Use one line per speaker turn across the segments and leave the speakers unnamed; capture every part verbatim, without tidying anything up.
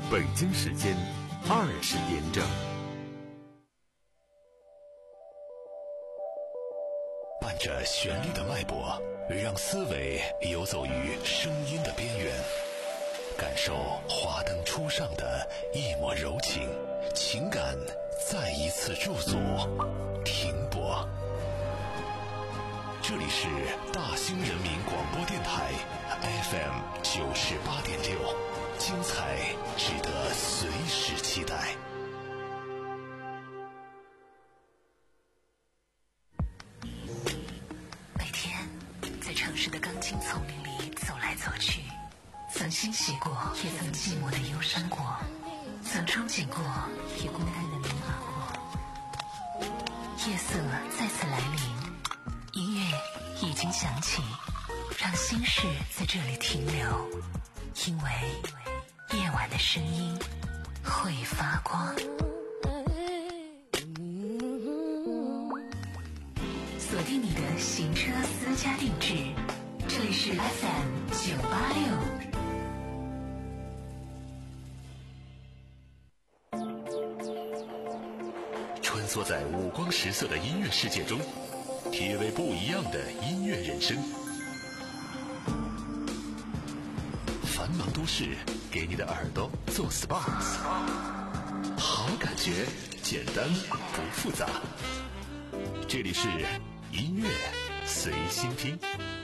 北京时间二十点整。
伴着旋律的脉搏，让思维游走于声音的边缘，感受华灯初上的一抹柔情，情感再一次驻足停泊。这里是大兴人民广播电台 F M 九十八点六，精彩值得随时期待。
每天在城市的钢筋丛林里走来走去，曾欣喜过，也曾寂寞的忧伤过，曾憧憬过，也孤单的迷茫过。夜色再次来临，音乐已经响起，让心事在这里停留，因为夜晚的声音会发光。锁定你的行车私家定制，这里是 F M 九八六。
穿梭在五光十色的音乐世界中，体味不一样的音乐人生。繁忙都市给你的耳朵做 S P A， 好感觉简单不复杂。这里是音乐随心听。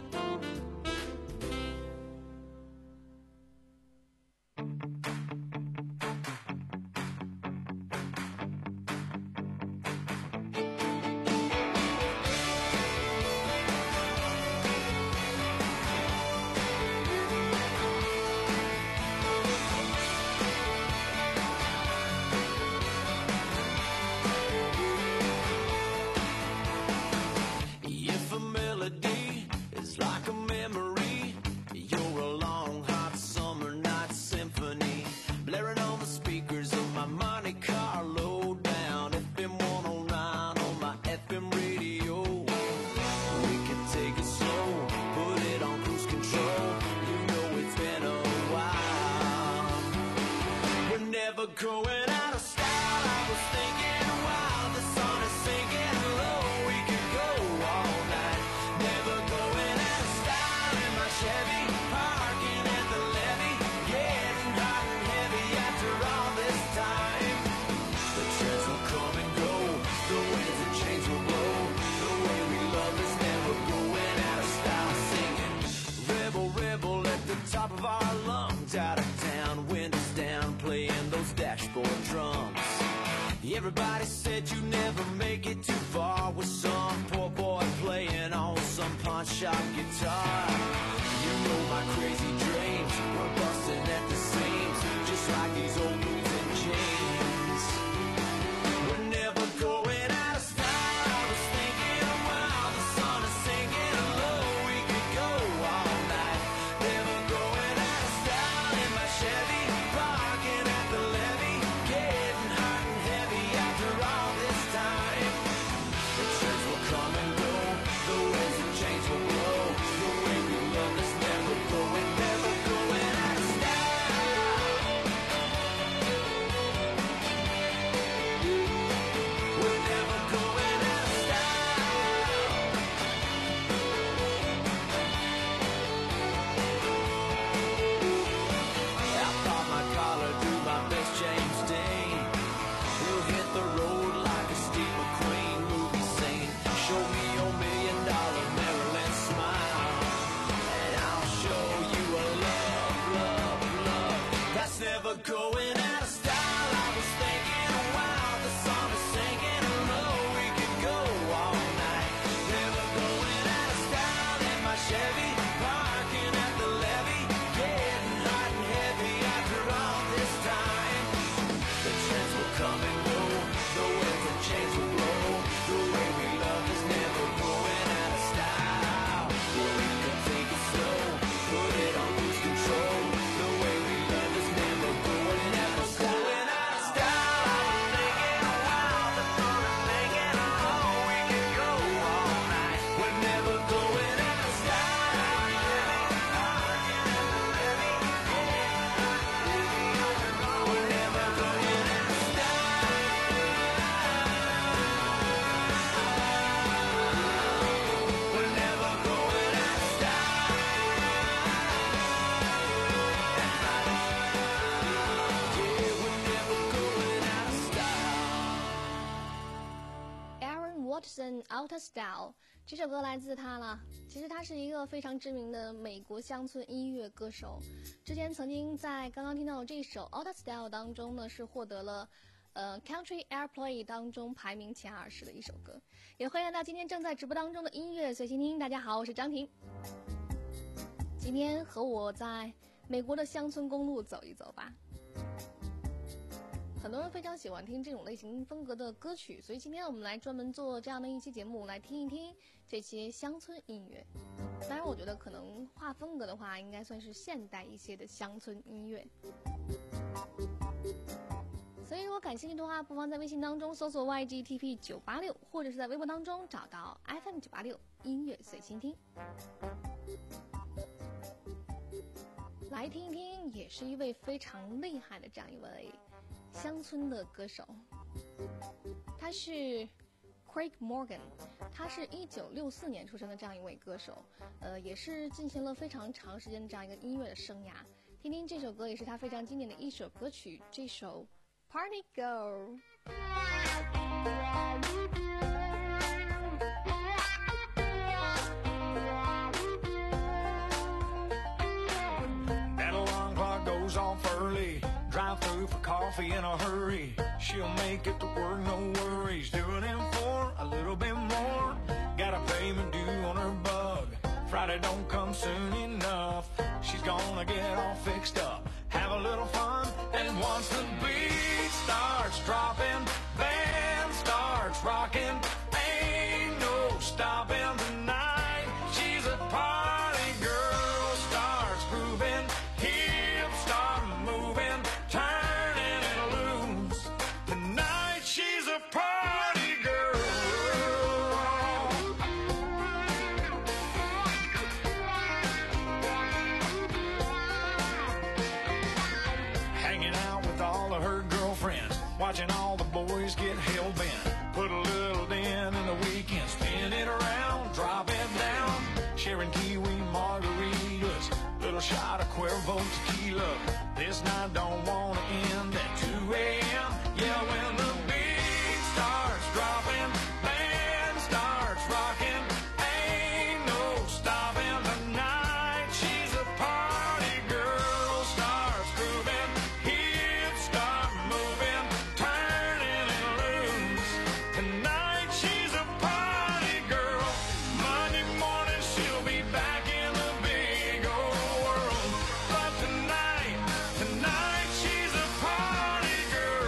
Everybody said you never make it too far with some poor boy playing on some pawn shop guitar. You know my crazy dreams were busting at the seams, just like these old blues and jeans. We're never going out of style. I was thinking while the sun is sinking low, we could go all night. Never going out of style in my Chevy, parking at the levee, getting hot and heavy after all this time. The trends will come and go, the winds and chains will blow. The way we love is never going, never
Out of Style， 这首歌来自他了。其实他是一个非常知名的美国乡村音乐歌手，之前曾经在刚刚听到的这首 Out of Style 当中呢，是获得了呃 Country Airplay 当中排名前二十的一首歌。也欢迎来到今天正在直播当中的音乐随心听。大家好，我是张婷。今天和我在美国的乡村公路走一走吧。很多人非常喜欢听这种类型风格的歌曲，所以今天我们来专门做这样的一期节目，来听一听这些乡村音乐。当然我觉得可能划风格的话，应该算是现代一些的乡村音乐。所以如果感兴趣的话，不妨在微信当中搜索 Y G T P 九八六， 或者是在微博当中找到 F M 九八六 音乐随心听，来听一听。也是一位非常厉害的这样一位乡村的歌手，他是 Craig Morgan， 他是一九六四年出生的这样一位歌手，呃，也是进行了非常长时间的这样一个音乐的生涯。听听这首歌，也是他非常经典的一首歌曲，这首 Party Girl。
Off early, drive through for coffee in a hurry. She'll make it to work, no worries. Doing it for a little bit more. Got a payment due on her bug. Friday don't come soon enough. She's gonna get all fixed up, have a little fun. And once the beat starts dropping, band starts rocking, ain't no stopping tonight. She's a party girl, starts grooving, hips start moving, turning it loose. Tonight she's a party girl. Hanging out with all of her girlfriends, watching all the boys get hell-bent. Put a little in in the weekend, spin it around, drop it down. Sharing kiwi margaritas, little shot of Cuervo tequila. This night don't wanna end at two a.m. Yeah, when the beat starts dropping, band starts rocking, ain't no stopping tonight. She's a party girl, starts grooving, hips start moving, turning it loose. Tonight she's a party girl. Monday morning she'll be back in the big old world. But tonight, tonight she's a party girl.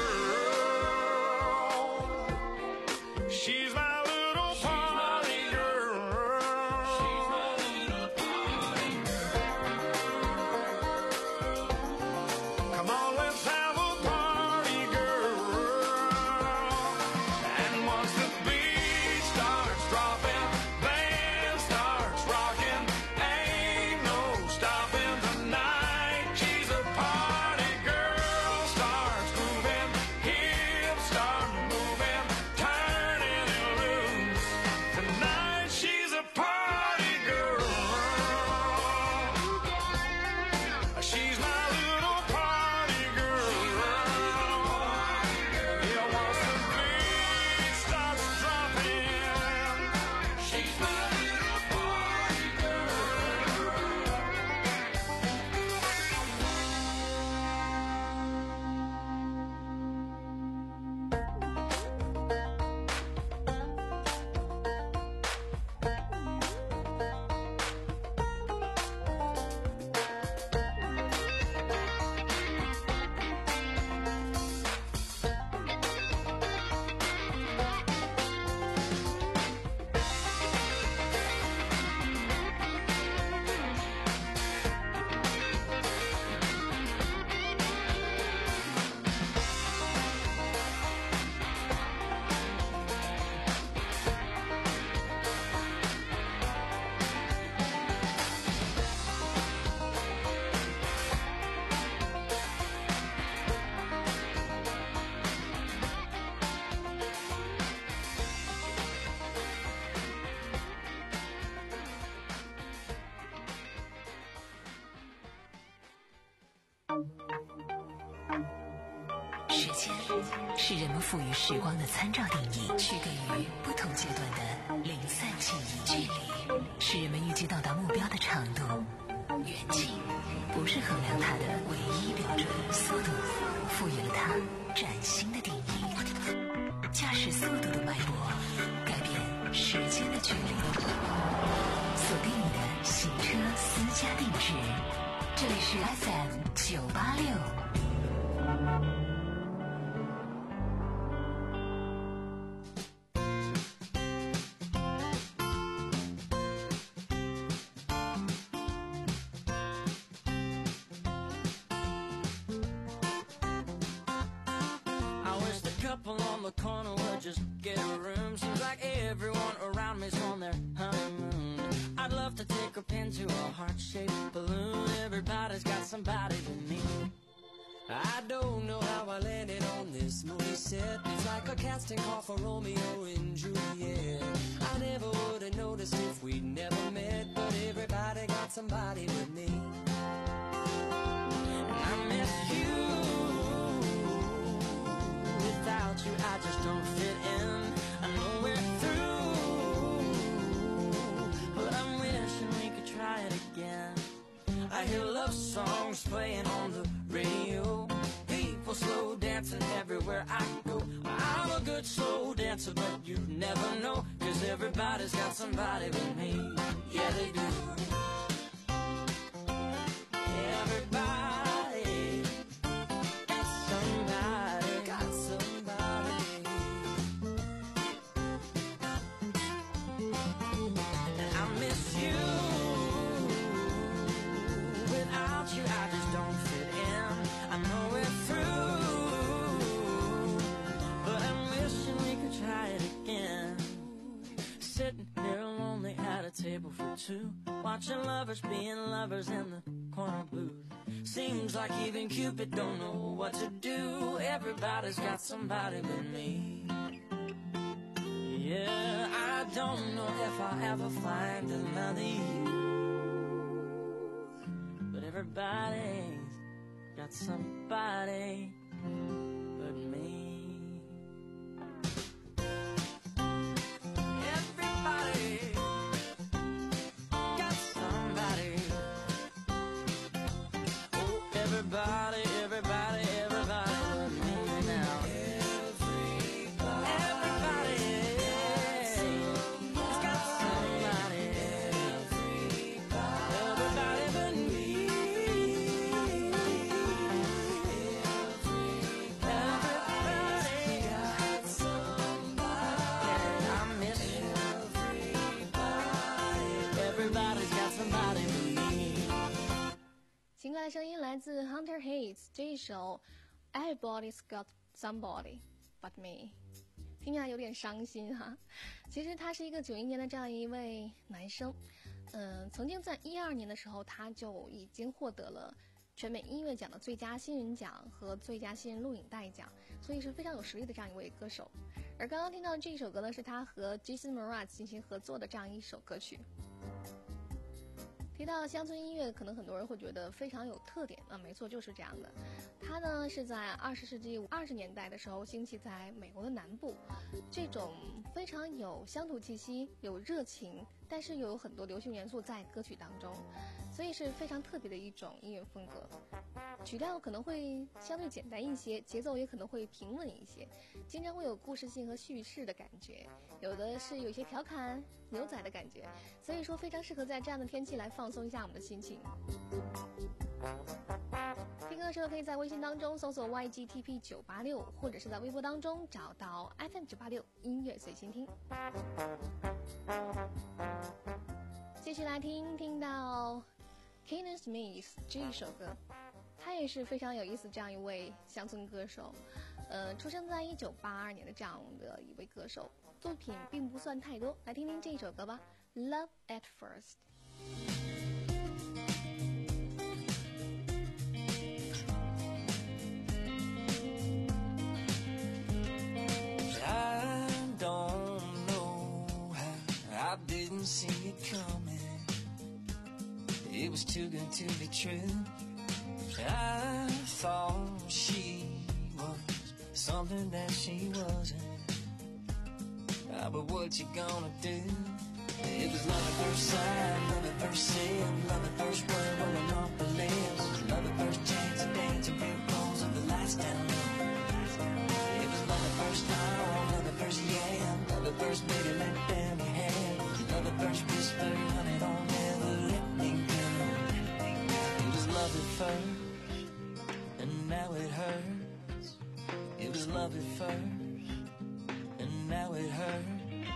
间是人们赋予时光的参照定义，区隔于不同阶段的零散记忆。距离是人们预计到达目标的长度，远近不是衡量它的唯一标准。速度赋予了它崭新的定义，驾驶速度的脉搏改变时间的距离。锁定你的行车私家定制，这里是 F M 九八六。
Casting call for Romeo and Juliet. I never would have noticed if we'd never met, but everybody got somebody with me. And I miss you. Without you, I just don't fit in. I know we're through, but I'm wishing we could try it again. I hear love songs playing on the radio. People slow dancing everywhere I go. I'm a good slow dancer, but you never know, 'cause everybody's got somebody with me. Yeah, they do. Everybody got somebody, got somebody. And I miss you. Without you, I just don't fit in. I know we're through, but I'm wishing we could try it again. Sitting here lonely at a table for two, watching lovers being lovers in the corner booth. Seems like even Cupid don't know what to do. Everybody's got somebody with me. Yeah, I don't know if I'll ever find another you, but everybody's got somebody but me. Everybody got somebody. Oh, everybody, everybody, everybody but me now. Everybody, everybody's got somebody. Everybody but me. Everybody got somebody. I miss you. Everybody's got somebody but me.
情歌的声音来自 Hunter Hayes 这一首 Everybody's Got Somebody But Me， 听起来有点伤心哈。其实他是一个九一年的这样一位男生，嗯，曾经在一二年的时候他就已经获得了全美音乐奖的最佳新人奖和最佳新人录影带奖，所以是非常有实力的这样一位歌手。而刚刚听到的这一首歌呢，是他和 Jason Mraz 进行合作的这样一首歌曲。提到乡村音乐，可能很多人会觉得非常有特点，那没错，就是这样的。它呢是在二十世纪二十年代的时候兴起在美国的南部，这种非常有乡土气息、有热情，但是又有很多流行元素在歌曲当中，所以是非常特别的一种音乐风格。曲调可能会相对简单一些，节奏也可能会平稳一些，经常会有故事性和叙事的感觉，有的是有一些调侃、牛仔的感觉，所以说非常适合在这样的天气来放松一下我们的心情。听歌的时候可以在微信当中搜索 Y G T P 九八六，或者是在微博当中找到 F M 九八六音乐随心听。继续来听，听到 Keenan Smith 这一首歌，他也是非常有意思这样一位乡村歌手，呃，出生在一九八二年的这样的一位歌手，作品并不算太多，来听听这一首歌吧， Love at First。I don't know how I didn't see it coming. It was too good to be true. I thought she was
something that she wasn't. Ah, but what you gonna do? It was love at first sight, love at first sin, love at first word rolling off the lips, love at first chance of dancing real close of the lights down low. It was love at first time, love at first yeah, love at first baby let down your head, love at first whisper, honey don't ever let me go. It was love at first, and now it hurts. It was love at first, and now it hurts.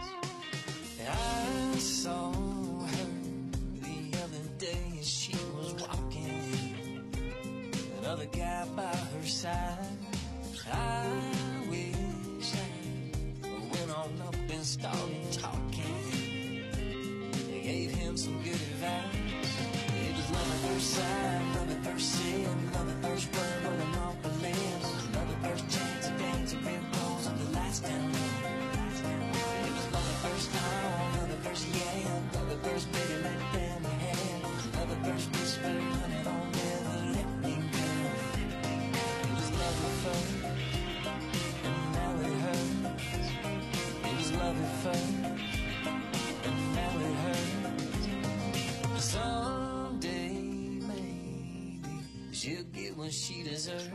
I saw her the other day as she was walking, another guy by her side. I wish I went on up and started talking. I gave him some good advice. It was love at first sight, love at first sin, love at first word rolling off the lips, love at first chance of dancing real close on the lights down low. It was love at first time, love at first yeah, love at first baby let down your head, love at first whisper, honey don't ever let me go. It was love at first, and now it hurts. It was love at first, and now it hurts. Someday maybe she'll get what she deserves.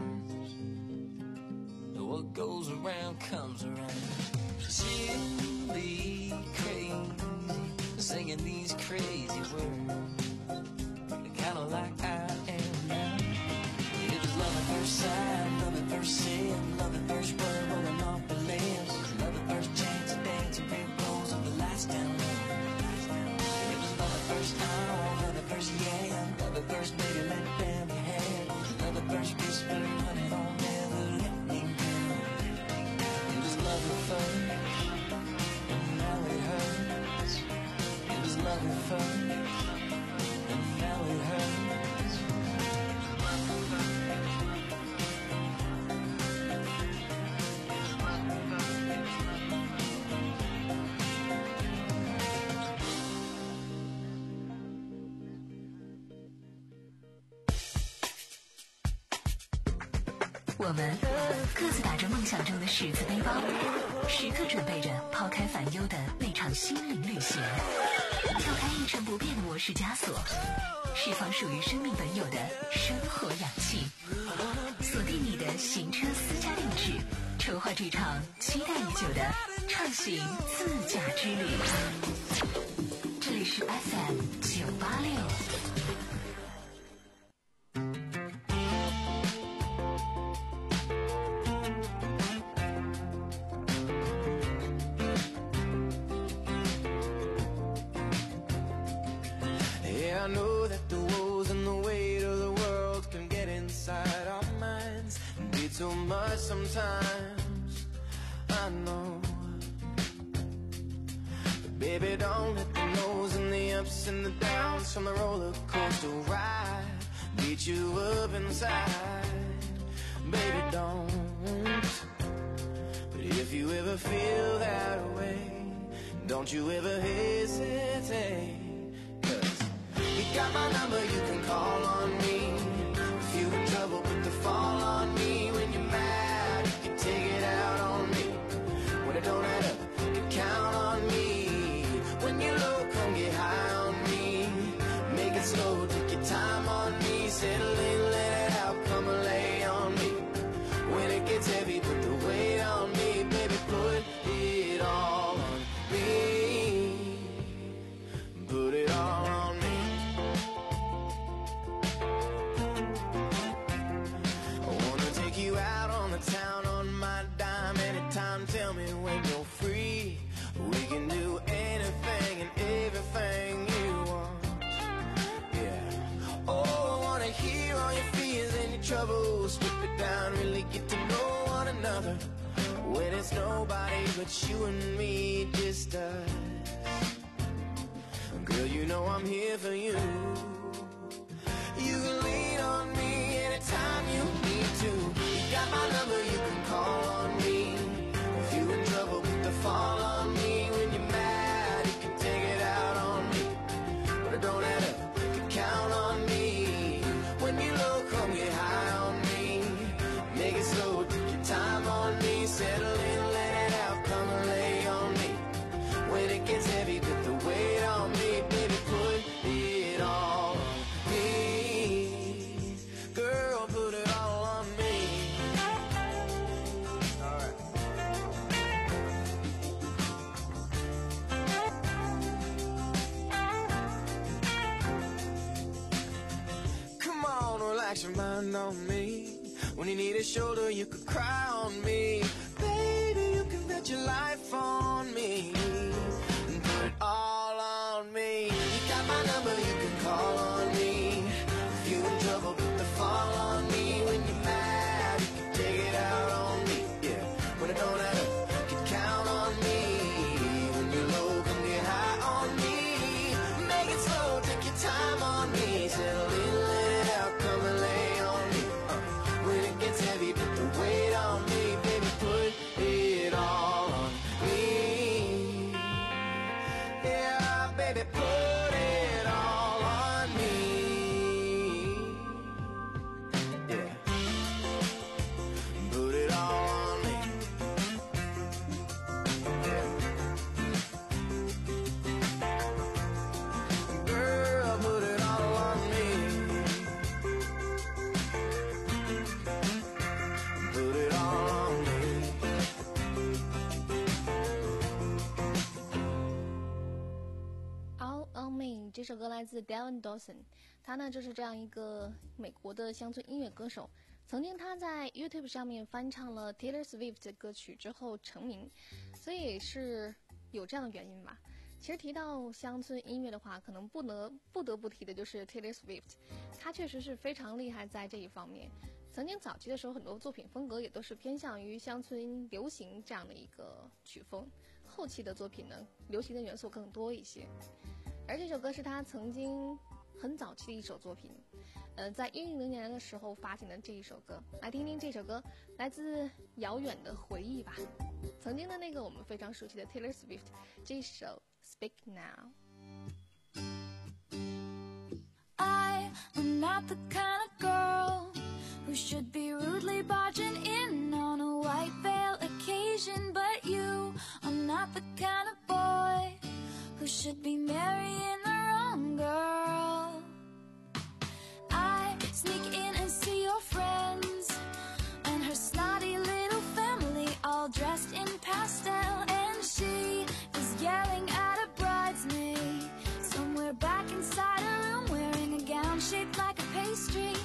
What goes around comes around. She'll be crazy, singing these crazy words, kinda like I am now. It was love at first sight, love at first sin, love at first word rolling off the lips, love at first chance of dancing real close on the lights down low. It was love at first time, love at first yeah, love at first baby let down your head, love at first whisper, honey don't ever let me go. It was love at first, and now it hurts. It was love at first, and now it hurts.
我们各自打着梦想中的十字背包，时刻准备着抛开烦忧的那场心灵旅行，跳开一成不变的模式枷锁，释放属于生命本有的生活氧气，锁定你的行车私家定制，筹划这场期待已久的畅行自驾之旅。这里是 F M 九八六。
I know that the woes and the weight of the world can get inside our minds and be too much sometimes. I know, but baby, don't let the lows and the ups and the downs from the roller coaster ride beat you up inside. Baby, don't. But if you ever feel that way, don't you ever hesitate. You got my number, you can call on me. If you in trouble, put the fall on me. When you're mad, you can take it out on me. When it don't add up, you can count on me. When you're low, come get high on me. Make it slow, take your time on me. Settle in, let it out, come and lay on me. When it gets heavy, put the weight on me. Baby, put it all on me. Put it all on me. Town on my dime anytime, tell me when you're free. We can do anything and everything you want. Yeah. Oh, I wanna hear all your fears and your troubles. Strip it down, really get to know one another. When it's nobody but you and me, just us. Girl, you know I'm here for you. You can lean on me anytime you need to. You got my number, you can call on me. If you in trouble, put the fall on me. When you're mad, you can take it out on me. But it don't add up, you can count on me. When you're low, come get high on me. Make it slow, take your time on me. mind on me. When you need a shoulder, you could cry on me. Baby, you can bet your life on me and put it all on me. You got my number, you can call on me. If you in trouble, put the fall on me. When you're mad, you can take it out on me. Yeah, when it don't add up, you can count on me. When you're low, come get high on me. Make it slow, take your time on me. Settle in, let it out, come and lay on me. Uh, when it gets heavy, put the weight on me. Baby, put it all on me. Yeah, baby, put it all on me. Yeah, put it all on me. Yeah, girl, put it all on me. Put it all on me.
All on Me 这首歌来自 Devin Dawson， 他呢就是这样一个美国的乡村音乐歌手。曾经他在 YouTube 上面翻唱了 Taylor Swift 的歌曲之后成名，所以也是有这样的原因吧。其实提到乡村音乐的话，可能不能不得不提的就是 Taylor Swift， 他确实是非常厉害在这一方面。曾经早期的时候，很多作品风格也都是偏向于乡村流行这样的一个曲风，后期的作品呢，流行的元素更多一些。而这首歌是他曾经很早期的一首作品，呃，在一零年的时候发行的这一首歌，来听听这首歌，来自遥远的回忆吧。曾经的那个我们非常熟悉的 Taylor Swift， 这首 Speak Now。I
am not the kind of girl who should be rudely barging in on a white veil occasion, but you are not the kind of boy who should be marrying the wrong girl. I sneak in and see your friends and her snotty little family all dressed in pastel, and she is yelling at a bridesmaid somewhere back inside a room wearing a gown shaped like a pastry.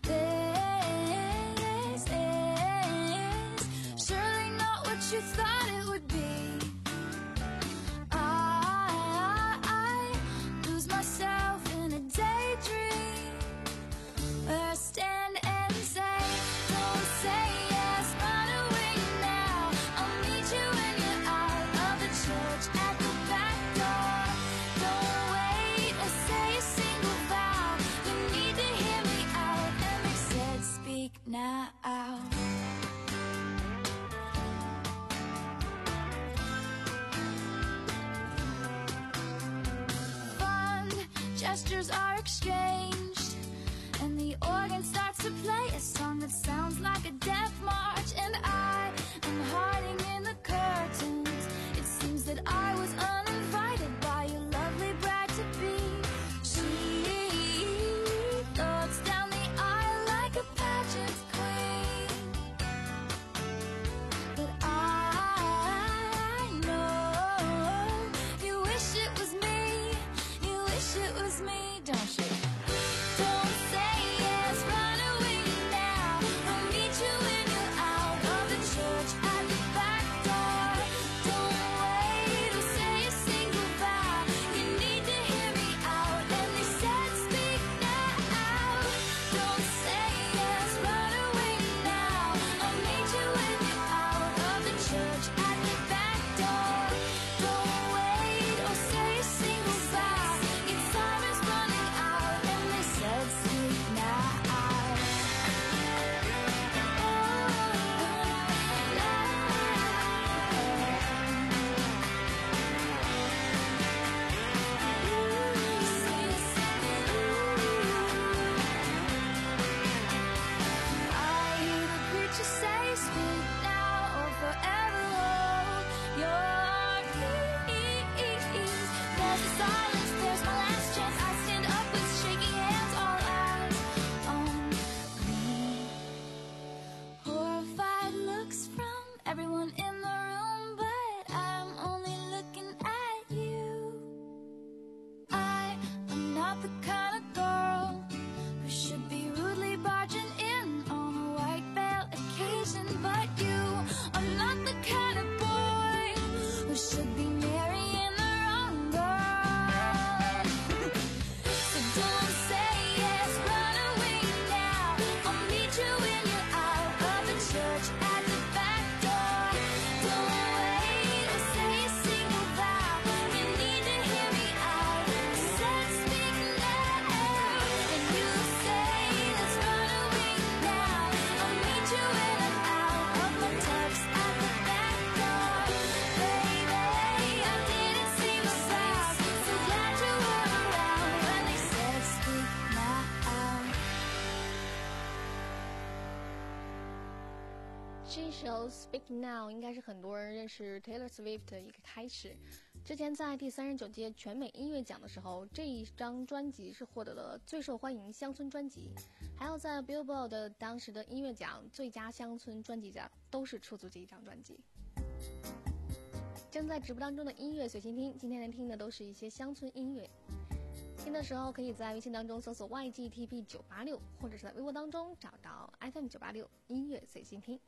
This is surely not what you thought it would be. I stand and say, don't say yes, run away now. I'll meet you when you're out of the church at the back door. Don't wait or say a single vow. You need to hear me out. Emmett said, speak now. Fond gestures are exchanged, and the organ starts to play a song that sounds like a death march, and I am hiding in the curtains. It seems that I was uninvited by your lovely bride-to-be. She floats down the aisle like a pageant queen, but I know you wish it was me, you wish it was me, don't you?
这首 Speak Now 应该是很多人认识 Taylor Swift 的一个开始。之前在第三十九届全美音乐奖的时候，这一张专辑是获得了最受欢迎乡村专辑，还有在 Billboard 的当时的音乐奖最佳乡村专辑奖都是出自这一张专辑。正在直播当中的音乐随心听，今天来听的都是一些乡村音乐。听的时候可以在微信当中搜索 Y G T P 九八六，或者是在微博当中找到 F M 九八六音乐随心听。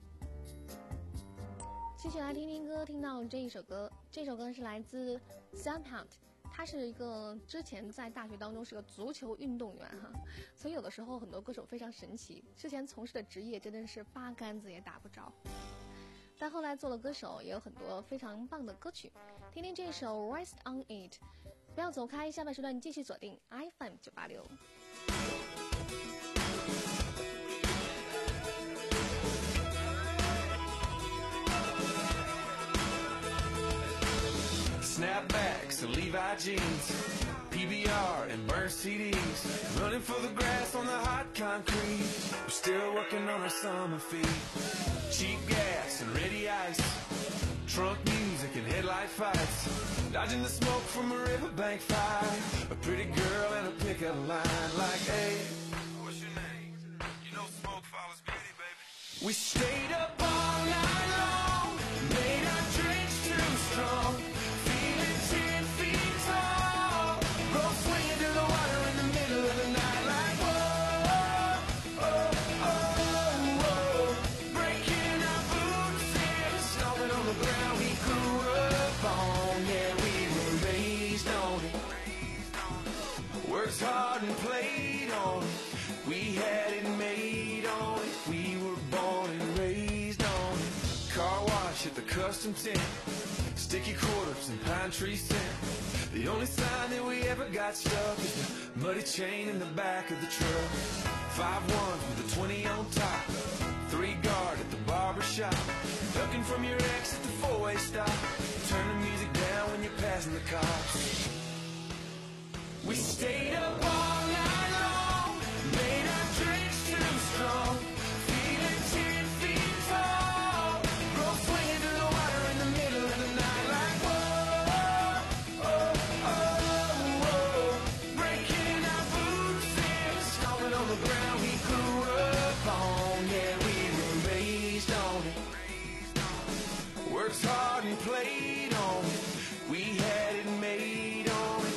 继续来听听歌，听到这一首歌，这首歌是来自 Sam Hunt， 他是一个之前在大学当中是个足球运动员哈，所以有的时候很多歌手非常神奇，之前从事的职业真的是八竿子也打不着，但后来做了歌手，也有很多非常棒的歌曲。听听这首 Rest on It， 不要走开，下半时段继续锁定 F M 九八六。
Snapbacks and Levi jeans, P B R and burnt C Ds, running for the grass on the hot concrete. We're still working on our summer feet. Cheap gas and ready ice, trunk music and headlight fights, dodging the smoke from a riverbank fire. A pretty girl and a pickup line like, hey, what's your name? You know smoke follows beauty, baby. We stayed up all night long, made our drinks too strong. Worked hard and played on it. We had it made on it. We were born and raised on it. Car wash at the custom tent, sticky quarters and pine tree scent. The only sign that we ever got stuck is the muddy chain in the back of the truck. Five ones with a twenty on top, three guard at the barber shop, ducking from your ex at the four-way stop. Turn the music down when you're passing the cops. We stayed up all night long, made our drinks too strong, feeling ten feet tall, rope swinging to the water in the middle of the night like whoa, oh, oh, whoa, breaking our boots in, stomping on the ground we grew up on, yeah, we were raised on it, worked hard and played on it, we had it made on it.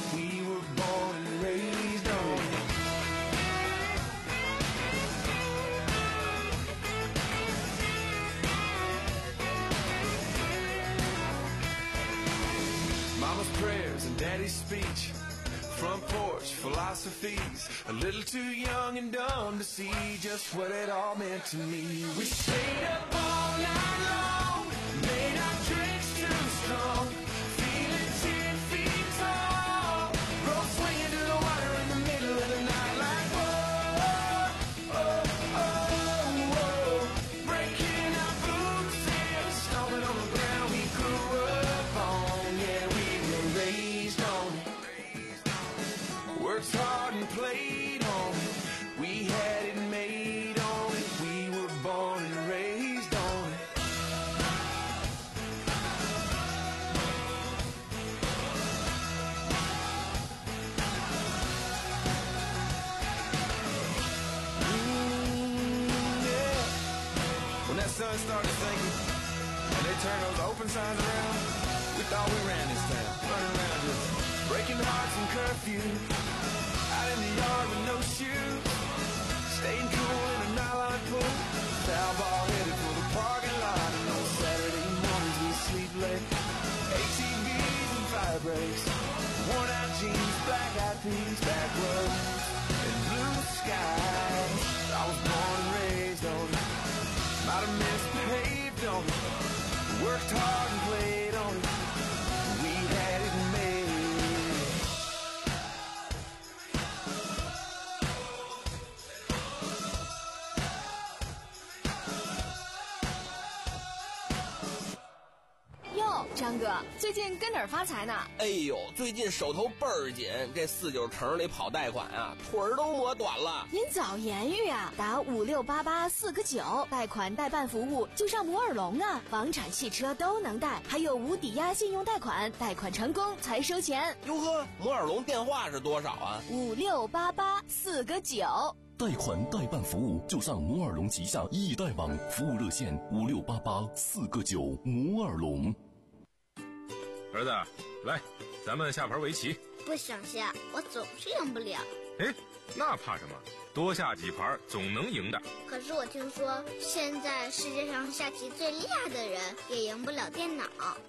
Mama's prayers and daddy's speech, front porch philosophies, a little too young and dumb to see just what it all meant to me. We stayed up all night long, made our drinks too strong, feeling ten feet tall, rope swinging to the water in the middle of the night like whoa, oh, oh, whoa, breaking our boots in, stomping on the ground we grew up on, yeah, we raised on it, worked hard and played on it, we had it made on it, we were born and raised on it. Mm, yeah. When that sun started sinking and they turned those open signs around, we thought we ran this town, running around just breaking hearts and curfew, out in the yard with no shoes, staying cool in a nylon pool, foul ball headed for the parking lot, and on Saturday mornings we sleep late, A T Vs and fire breaks, worn out jeans, black eyed peas, back roads, and blue skies. I was born and raised on it, might have misbehaved on it, worked hard and played on it. We had it made.
张哥，最近跟哪儿发财呢？
哎呦，最近手头倍儿紧，这四九城里跑贷款啊，腿儿都磨短了。
您早言语啊，打五六八八四个九，贷款代办服务就上摩尔龙啊，房产、汽车都能贷，还有无抵押信用贷款，贷款成功才收钱。
哟呵，摩尔龙电话是多少啊？
五六八八四个九。
贷款代办服务就上摩尔龙旗下易贷网，服务热线五六八八四个九。摩尔龙。
儿子，来，咱们下盘围棋。
不想下，我总是赢不了。
哎，那怕什么？多下几盘总能赢的。
可是我听说，现在世界上下棋最厉害的人也赢不了电脑。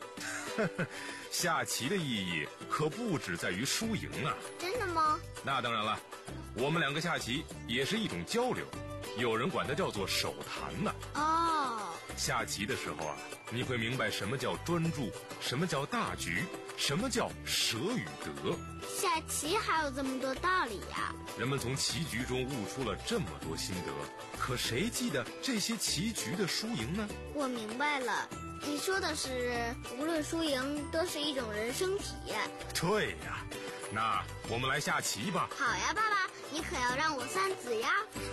下棋的意义可不只在于输赢啊！
真的吗？
那当然了，我们两个下棋也是一种交流，有人管它叫做手谈呢。
哦，
下棋的时候啊，你会明白什么叫专注，什么叫大局，什么叫舍与得。
下棋还有这么多道理呀！
人们从棋局中悟出了这么多心得，可谁记得这些棋局的输赢呢？
我明白了，你说的是无论输赢都是一种人生体验。
对呀，那我们来下棋吧。
好呀，爸爸，你可要让我三子呀。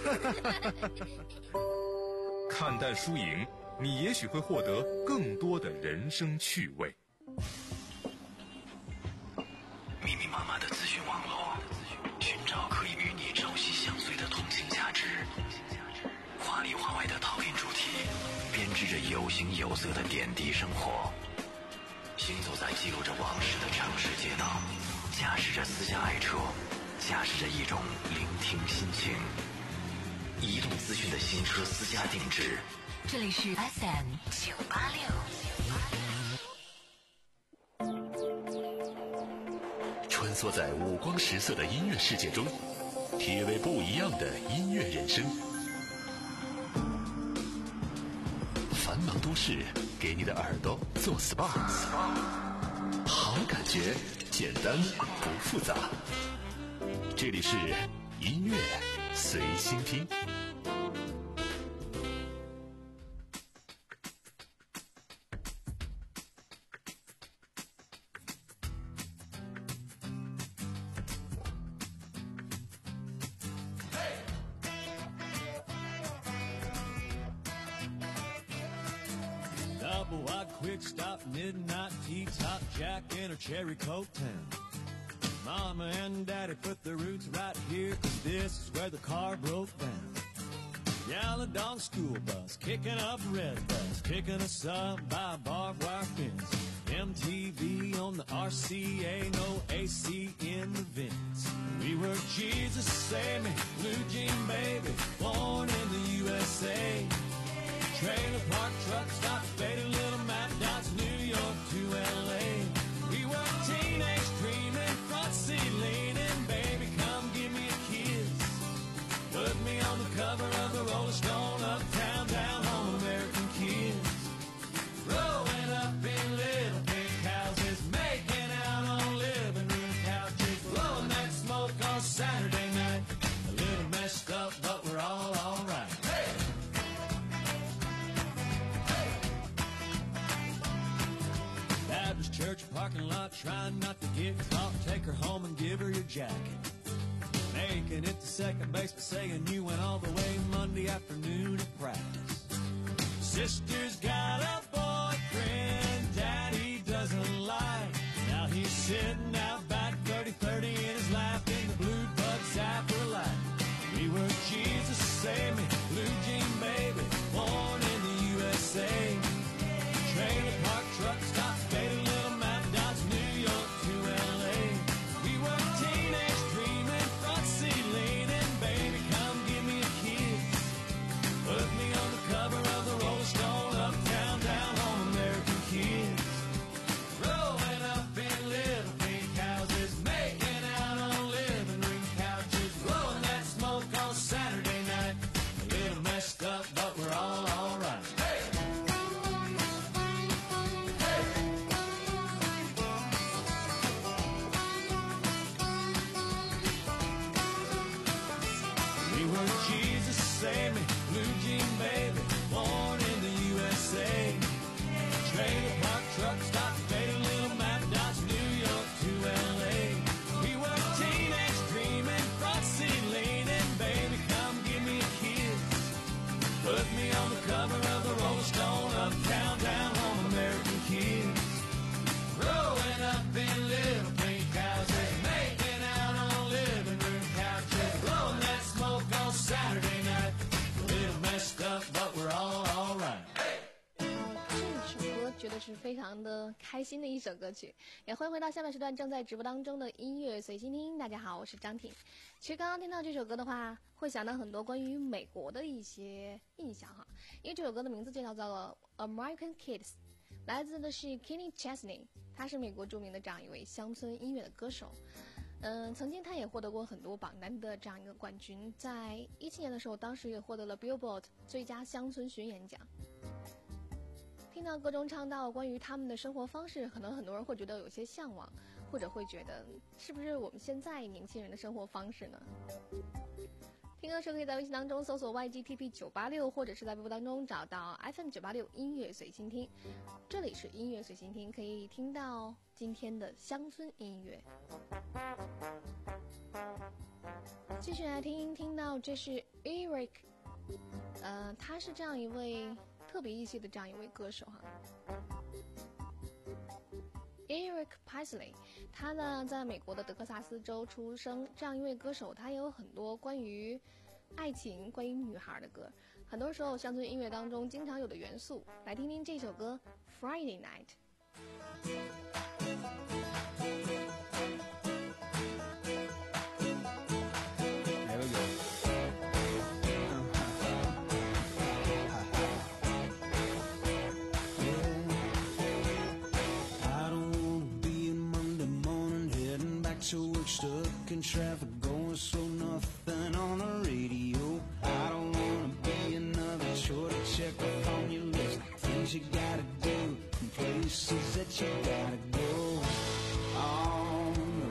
看淡输赢，你也许会获得更多的人生趣味。
密密麻麻的资讯网络，寻找可以与你朝夕相随的通信价值。华里华外的讨论主题，编织着有形有色的点滴生活。行走在记录着往事的城市街道，驾驶着私家爱车，驾驶着一种聆听心情。移动资讯的新车私家定制。
这里是 F M 九八六。
穿梭在五光十色的音乐世界中，体味不一样的音乐人生。繁忙都市给你的耳朵做 S P A， 好感觉，简单不复杂。这里是音乐随心听。
Double wide quick stop, midnight tea top, Jack in a cherry coke town. Mama and daddy put their roots right here, 'cause this is where the car broke down. Yellow dog school bus, kicking up red bus, picking us up by a barbed wire fence. M T V on the R C A, no A C in the vents. We were Jesus save me, blue jean baby, born in the U S A. Trailer park, truck stop, faded little map dots, New York to L A. We were teenage dreaming, front seat leaning, baby come give me a kiss. Put me on the cover of the Rolling Stone, uptown, down home, American kids. Growing up in little pink houses, making out on living room couches, blowing that smoke on Saturday night. A little messed up, but we're all alright. Hey! Baptist church parking lot, trying not to get caught. Take her home and give her your jacket. Making it to second base, but saying you went all the way Monday afternoon at practice. Sister's got a boyfriend daddy doesn't like. Now he's sitting out back, thirty thirty in his lap in the blue bug zapper light. We were Jesus save me, blue jean baby, born in the U S A. Trailer park, truck stops, faded little map dots, New York to L A. We were teenage dreaming, front seat leaning, baby come give me a kiss. Put me on the cover of the Rolling Stone, uptown. on the cover of the Rolling Stone, uptown, down home, American kids. Growing up in little pink houses, making out on living room couches, blowing that smoke on Saturday night. A little messed up, but we're all alright.
这首歌绝对是非常的开心的一首歌曲，也欢迎回到下半时段正在直播当中的音乐随心听。大家好，我是张挺。其实刚刚听到这首歌的话，会想到很多关于美国的一些印象哈，因为这首歌的名字就叫做 American Kids， 来自的是 Kenny Chesney， 他是美国著名的这样一位乡村音乐的歌手。嗯，曾经他也获得过很多榜单的这样一个冠军，在一七年的时候，当时也获得了 Billboard 最佳乡村巡演奖。听到歌中唱到关于他们的生活方式，可能很多人会觉得有些向往，或者会觉得是不是我们现在年轻人的生活方式呢？听歌的时候可以在微信当中搜索 Y G T P 九八六， 或者是在微博当中找到 F M 九八六 音乐随心听。这里是音乐随心听，可以听到今天的乡村音乐。继续来听，听到这是 Eric， 呃，他是这样一位特别一些的这样一位歌手哈。Eric Paisley， 他呢在美国的德克萨斯州出生，这样一位歌手，他也有很多关于爱情、关于女孩的歌，很多时候乡村音乐当中经常有的元素。来听听这首歌 Friday
Night。So we're stuck in traffic, going slow, nothing on the radio. I don't wanna be another chore to check off on your list. Things you gotta do, and places that you gotta go. On the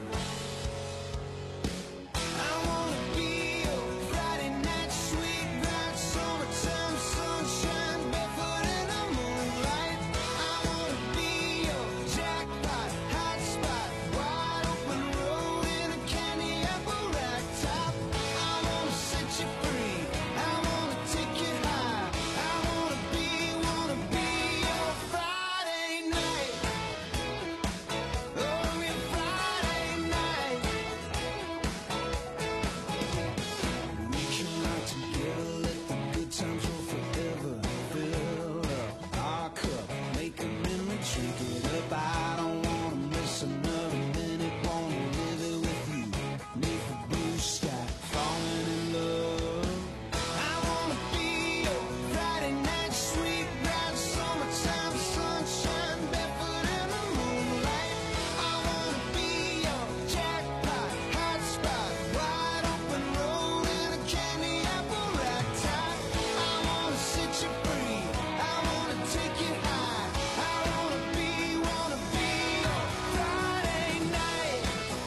I wanna be your Friday night, sweet bright summertime sunshine, barefoot in the moonlight. I wanna be your jackpot, hot spot, wide open road in a candy apple rack top. I wanna set you free, I wanna take you high. I wanna be, wanna be your Friday night. Oh, your Friday night. We can ride together, let the good times roll forever. Fill up our cup, make a memory, drink it up. I don't wanna miss another minute, wanna live it with you. Neath the blue sky, falling in love. I wanna be your Friday night, sweet bright summertime sunshine, barefoot in the moonlight. I wanna be your jackpot, hot spot, wide open road in a candy apple rack top. I wanna set you free, I wanna take you high. I wanna be, wanna be your Friday night.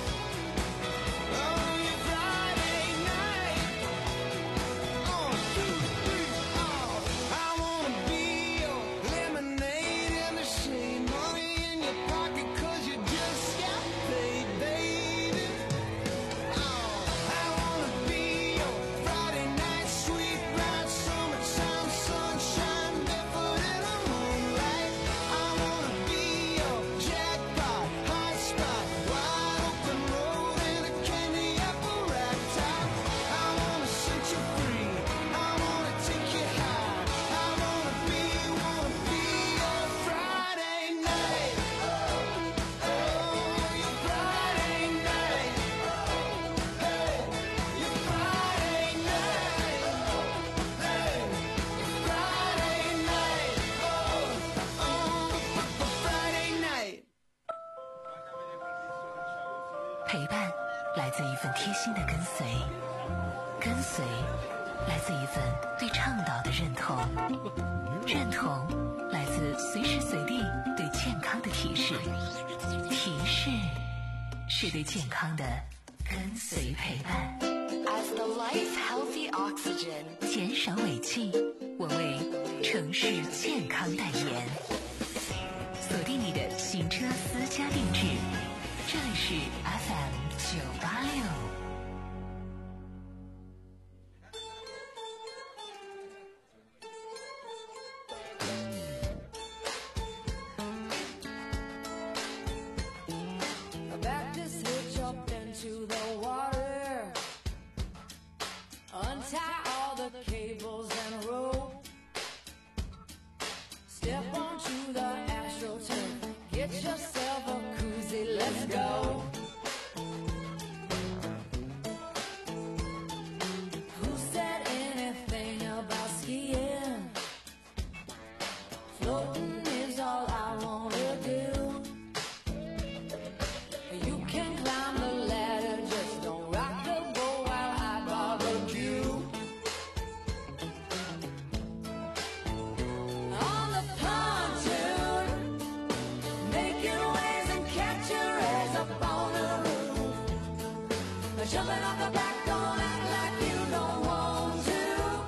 Oh, your Friday night. On two, three, oh. I wanna be your lemonade in the shade, money in your pocket 'cause you just got paid, baby. Oh, I wanna be your Friday night, sweet bright summertime sunshine, barefoot in the moonlight. I wanna be your jackpot, hot spot, wide open road in a candy apple rack top. I wanna set you free, I wanna take you high. I wanna be, wanna be your Friday night. Oh, your Friday night. Hey, your Friday night. Hey, your Friday night. Oh, oh, Friday night.
陪伴来自一份贴心的跟随，跟随来自一份对倡导的认同，认同来自随时随地对健康的提示，提示是对健康的跟随陪伴。As the life healthy oxygen， 减少尾气，我为城市健康代言。锁定你的行车私家定制，这里是 F M 九八六。
get yourself a koozie, let's go. Who said anything about skiing? Floating is all I wanna do. You can climb the ladder, just don't rock the boat while I barbecue. On the pontoon, making waves and catching rays up on the roof. Jumping off the back, don't act like you don't want to.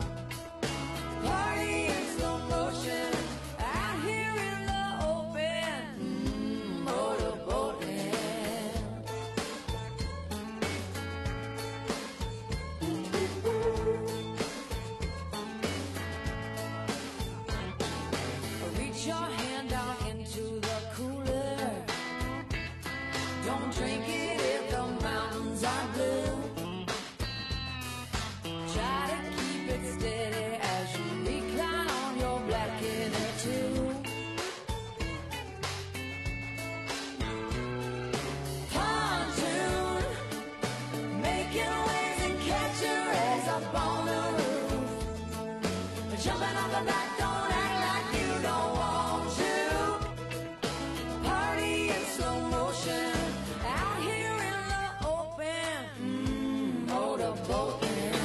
Party in slow motion, out here in the open, mm, motorboating. Reach your hand down into the cooler. Don't drink it if the mountains are blue. Try to keep it steady as you recline on your black inner tube. Pontoon, making waves and catching rays up on the roof. Jumping on the back, don't act like you don't want to. Party in slow motion, out here in the open, mm, motorboating.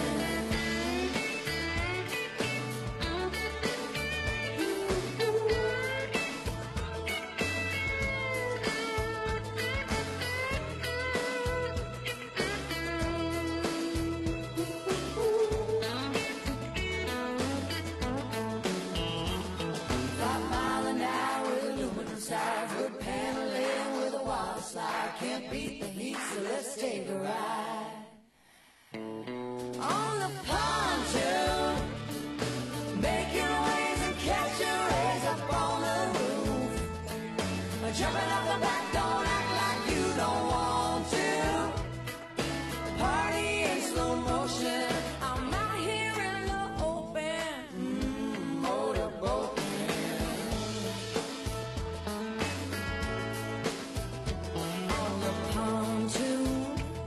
Five mile an hour with aluminum sides, wood paneling with a water slide. Can't beat the heat, so let's take a ride. On the pontoon, making waves and catching rays up on the roof. Jumping off the back, don't act like you don't want to. Party in slow motion, I'm out here in the open, mm, motorboating. On the pontoon,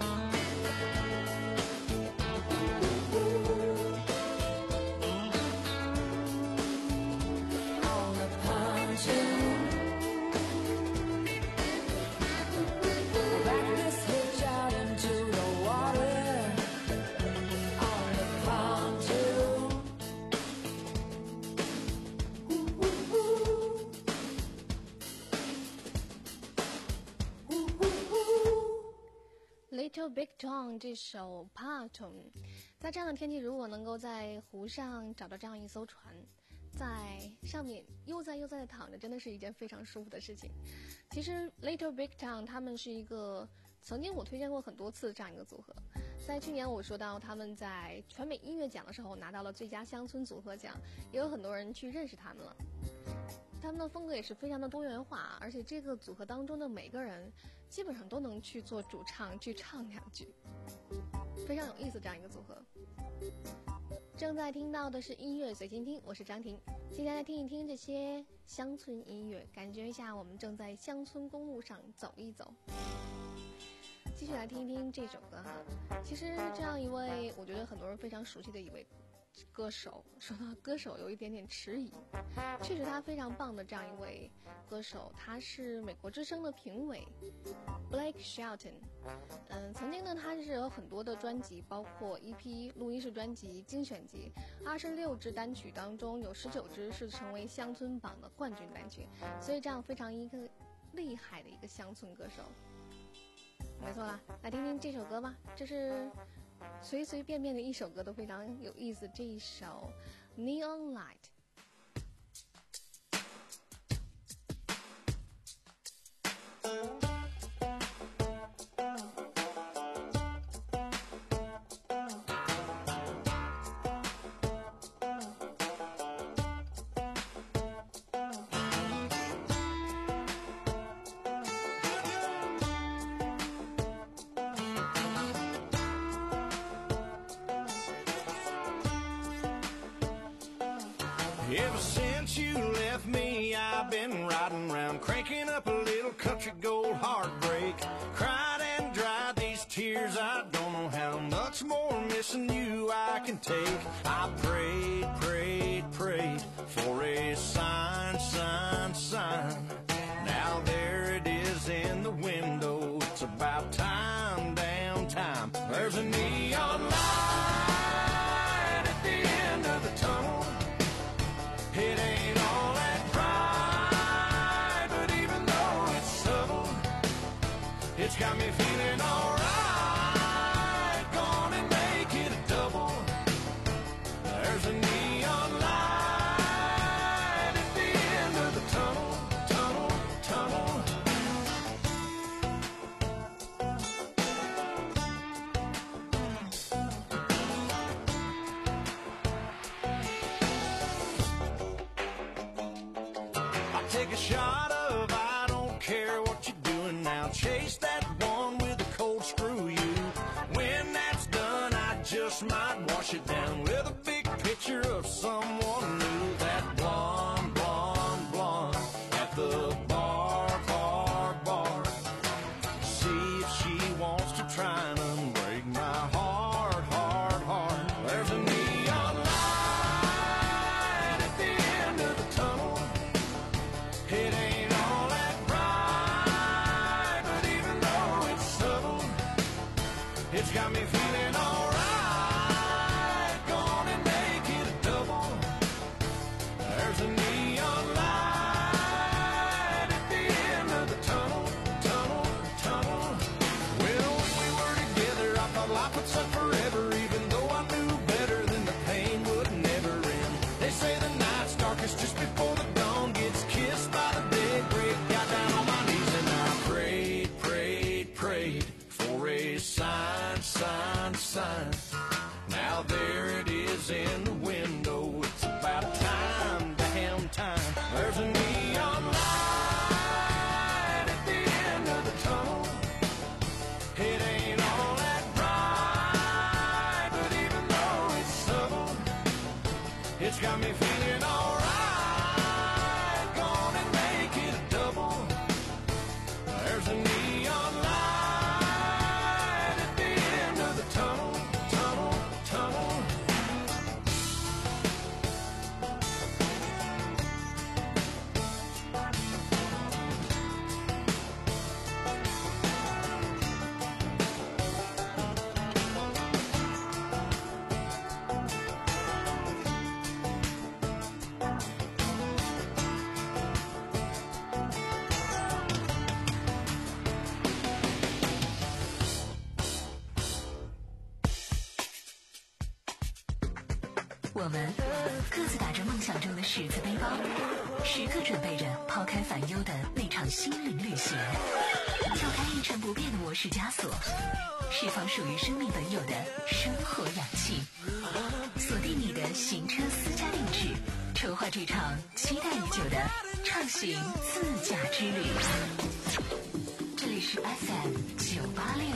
on the pontoon. Back this hitch out into the water. On the pontoon.
Little Big Town 这首 Pontoon， 在这样的天气，如果能够在湖上找到这样一艘船，在上面悠哉悠哉的躺着，真的是一件非常舒服的事情。其实 Little Big Town 他们是一个曾经我推荐过很多次的这样一个组合，在去年我说到他们在全美音乐奖的时候拿到了最佳乡村组合奖，也有很多人去认识他们了。他们的风格也是非常的多元化，而且这个组合当中的每个人基本上都能去做主唱，去唱两句，非常有意思这样一个组合。正在听到的是音乐随心听，我是张婷，今天来听一听这些乡村音乐，感觉一下我们正在乡村公路上走一走。继续来听一听这首歌哈，其实这样一位我觉得很多人非常熟悉的一位歌手，说到歌手有一点点迟疑，确实他非常棒的这样一位歌手，他是美国之声的评委 Blake Shelton。 嗯，曾经呢他是有很多的专辑，包括 E P 录音室专辑、精选集，二十六支单曲当中有十九支是成为乡村榜的冠军单曲，所以这样非常一个厉害的一个乡村歌手。没错啦，来听听这首歌吧，这是随随便便的一首歌都非常有意思，这一首 Neon Light。
Ever since you left me, I've been riding around, cranking up a little country gold heartbreak. Cried and dried these tears, I don't know how much more missing you I can take. I prayed, prayed, prayed for a sign, sign, sign. Now there it is in the window. It's about time, damn time. There's a neon light at the end of the tunnel. It ain't all that bright, but even though it's subtle, it's got me feeling alright. Gone and make it a double. There's a neon light at the end of the tunnel, tunnel, tunnel. Take a shot of I don't care what you're doing now. Chase that one with a cold screw you. When that's done, I just might wash it down with a big picture of someone new. That blonde, blonde, blonde at the bar, bar, bar. See if she wants to try and unbreak my heart, heart, heart. There's a neon light at the end of the tunnel. It ain't all that bright, but even though it's subtle, it's got me feeling alright. Gone and make it a double. There's a neon light at the end of the tunnel, tunnel, tunnel. Well, when we were together, I thought life would suck forever, even though I knew better than the pain would never end. They say the night's darkest just before the dawn gets kissed by the daybreak. Got down on my knees and I prayed, prayed, prayed for a sign, sign, sign. Now there it is in the window. It's about time, damn time. There's a neon light at the end of the tunnel. It ain't all that bright, but even though it's subtle, it's got me feeling alright. Gone and make it a double. There's a neon light at the end of the tunnel, tunnel, tunnel.
我们各自打着梦想中的十字背包，时刻准备着抛开烦忧的那场心灵旅行，跳开一成不变的模式枷锁，释放属于生命本有的生活氧气，锁定你的行车私家定制，筹划这场期待已久的畅行自驾之旅。这里是 F M 九八六。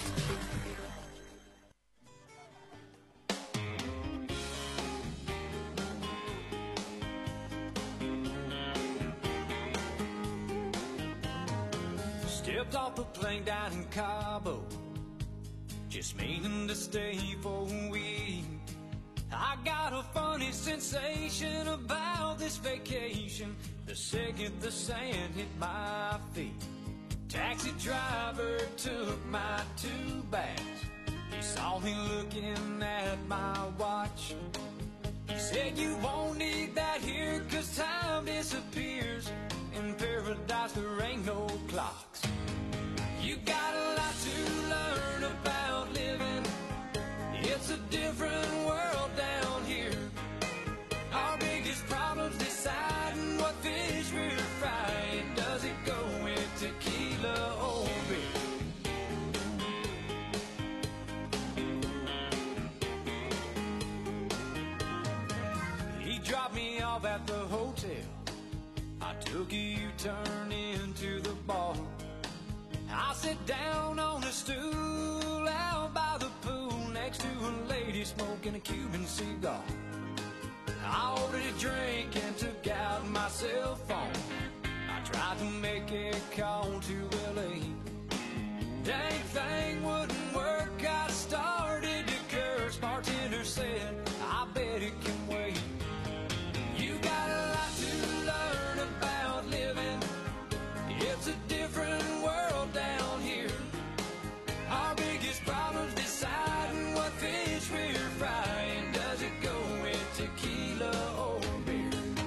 Stepped off the plane down in Cabo, just meaning to stay for a week. I got a funny sensation about this vacation the second the sand hit my feet. Taxi driver took my two bags. He saw me looking at my watch. He said, you won't need that here, 'cause time disappears. In paradise there ain't no clocks. You got a lot to learn about living. It's a different world down here. Our biggest problem's deciding what fish we're frying. Does it go with tequila or beer? He dropped me off at the hotel. I took a U-turn into the bar. I sat down on a stool out by the pool next to a lady smoking a Cuban cigar. I ordered a drink and took out my cell phone. I tried to make a call to L A. Dang thing wouldn't work. I started to curse. Bartender said, I bet it can wait. You got a lot to learn about living. It's a different world down here. Our biggest problem's deciding what fish we're frying. Does it go with tequila or beer?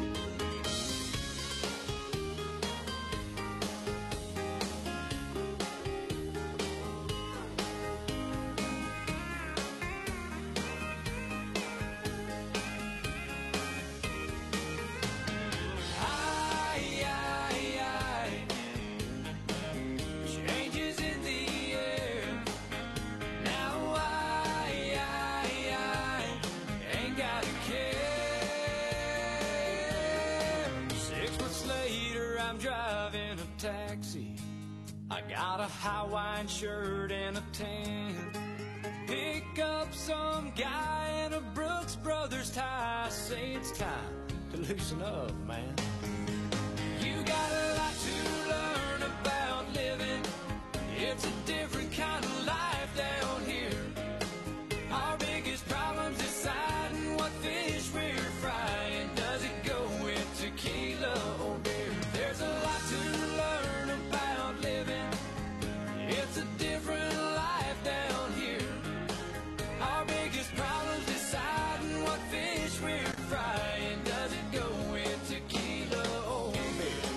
I got a Hawaiian shirt and a tan. Pick up some guy in a Brooks Brothers tie. Say it's time to loosen up, man. You got a lot to learn about living. It's a different kind of life down here. Our biggest problem's deciding what fish we're frying. Does it go with tequila or beer? There's a lot to learn about living. It's a different life down here. Our biggest problem's deciding what fish we're frying. Does it go with tequila or beer?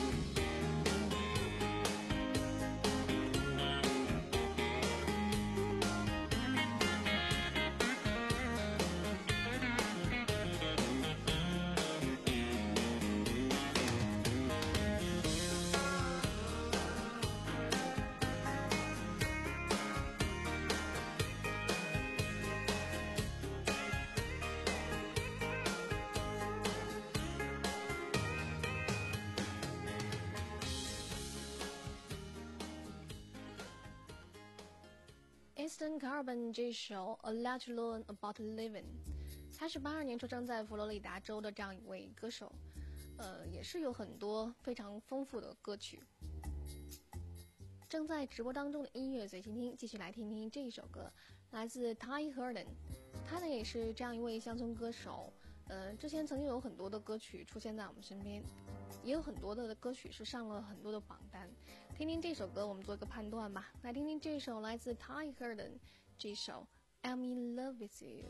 Eastern Carbon 这首 A Lot to Learn About Living， 他是八二年出生在佛罗里达州的这样一位歌手，呃，也是有很多非常丰富的歌曲。正在直播当中的音乐随心听，继续来听听这一首歌，来自 Ty Herndon， 他呢也是这样一位乡村歌手，呃，之前曾经有很多的歌曲出现在我们身边，也有很多的歌曲是上了很多的榜单。听听这首歌，我们做一个判断吧。来听听这首来自 Ty Herndon 这首 I'm in love with you。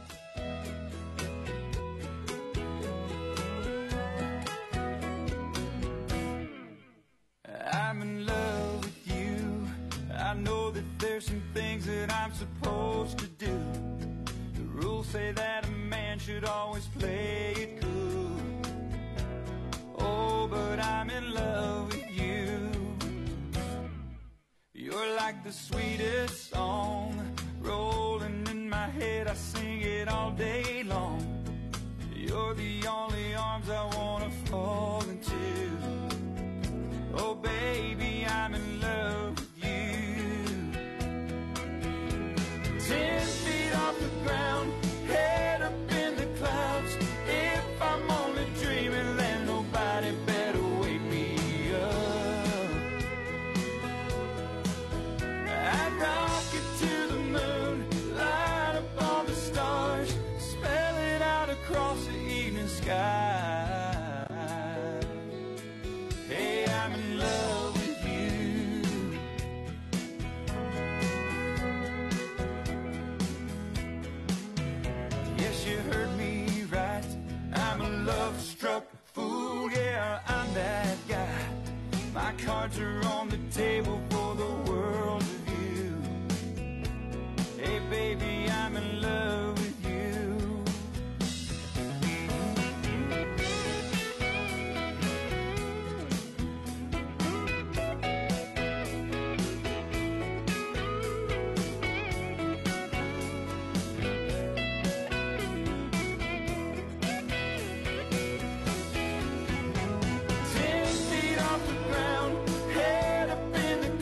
I'm in love with you. I know that there's some things that I'm supposed to do. The rules say that a man should always play it cool. Oh, but I'm in love with you. You're like the sweetest song rolling in my head. I sing it all day long. You're the only arms I wanna fall into. Oh baby, I'm in love with you. Ten feet off the ground, head up in the clouds. If I'm only dreaming, then nobody better wake me up. I'd rocket to the moon, light up all the stars, spell it out across the evening sky. Hey, I'm in love with you. Yes, you heard me right. I'm a love-struck fool. Yeah, I'm that guy. My cards are on the table for the world of you. Hey, baby, I'm in love with you. Ten feet off the ground, head up in the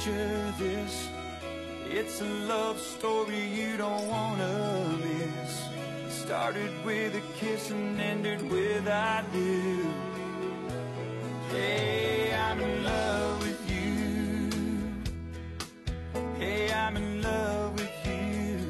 picture this. It's a love story you don't wanna miss. Started with a kiss and ended with I do. Hey, I'm in love with you. Hey, I'm in love with you.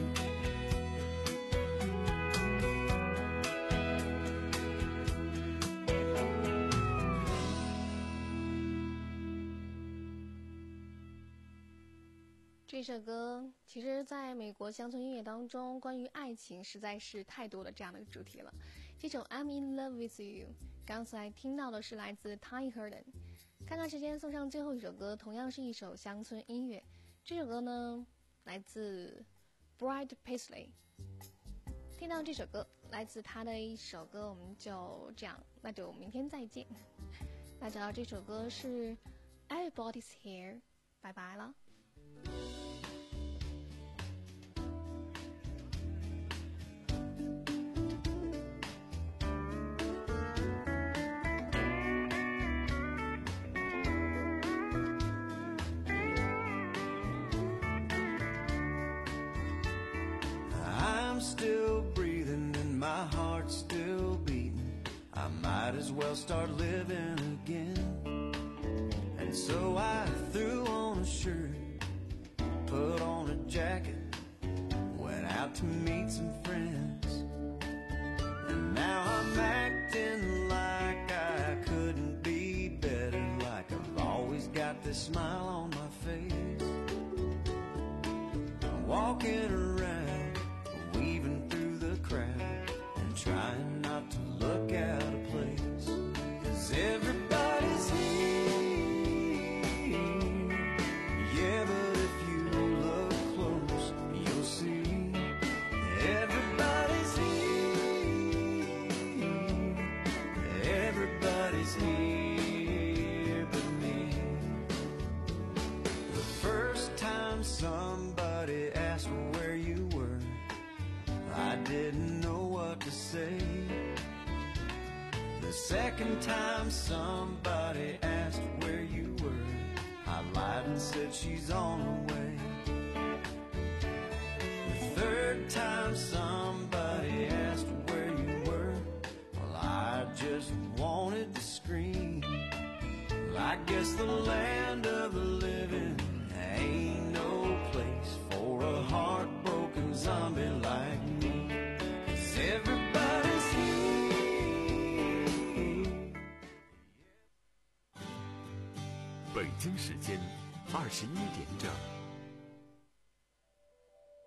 这首歌其实在美国乡村音乐当中，关于爱情实在是太多的这样的主题了。这首 I'm in love with you 刚才听到的是来自 Ty Herndon。 看看时间，送上最后一首歌，同样是一首乡村音乐。这首歌呢来自 Brad Paisley。 听到这首歌来自他的一首歌，我们就这样，那就明天再见。大家这首歌是 Everybody's Here， 拜拜了。
Still breathing and my heart's still beating. I might as well start living again. And so I threw on a shirt, put on a jacket, went out to meet some friends. And now I'm acting like I couldn't be better, like I've always got this smile on my face. I'm walking around, weaving through the crowd and trying not to look out of place. 'Cause everybody's here. Yeah, but if you look close, you'll see everybody's here. Everybody's here but me. The first time somebody asked where you were, I didn't know what to say. The second time somebody asked where you were, I lied and said she's on her way. The third time somebody asked where you were, well, I just wanted to scream. Well, I guess the land of the living ain't no place for a heartbroken zombie like me. 'Cause everybody's here.
北京时间二十一点整。